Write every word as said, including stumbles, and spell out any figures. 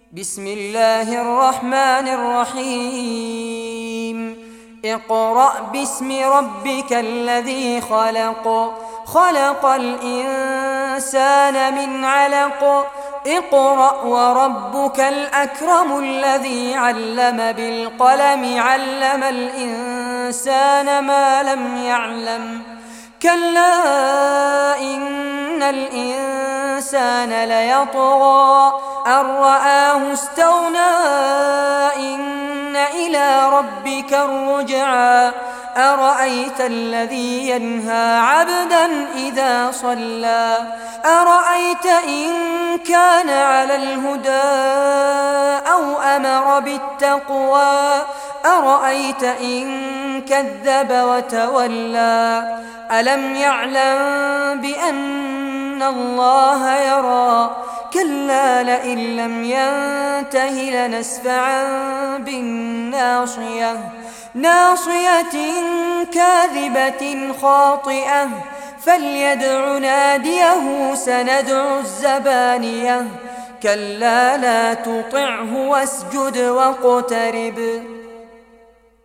بسم الله الرحمن الرحيم اقرأ باسم ربك الذي خلق خلق الإنسان من علق اقرأ وربك الأكرم الذي علم بالقلم علم الإنسان ما لم يعلم كلا إن الإنسان ليطغى أن رآه استغنى إن إلى ربك الرجعى أرأيت الذي ينهى عبدا إذا صلى أرأيت إن كان على الهدى أو أمر بالتقوى أرأيت إن كذب وتولى ألم يعلم بأن الله يرى كلا لئن لم ينته لنسفعا بالناصية ناصية كاذبة خاطئة فليدع ناديه سندع الزبانية كلا لا تطعه واسجد واقترب